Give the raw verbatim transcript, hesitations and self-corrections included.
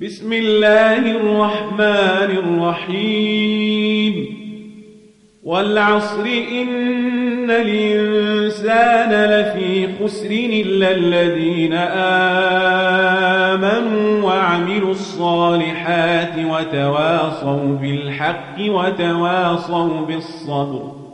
بسم الله الرحمن الرحيم والعصر إن الإنسان لفي خسر إلا الذين آمنوا وعملوا الصالحات وتواصوا بالحق وتواصوا بالصبر